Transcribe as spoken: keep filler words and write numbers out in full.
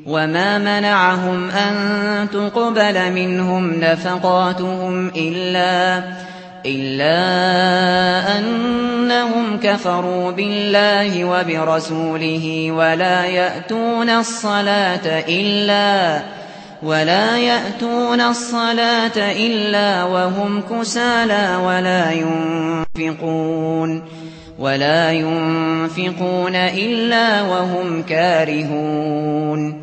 وما منعهم أن تقبل منهم نفقاتهم إلا إلا أنهم كفروا بالله وبرسوله ولا يأتون الصلاة إلا ولا يأتون الصلاة إلا وهم كسالى ولا ينفقون ولا ينفقون إلا وهم كارهون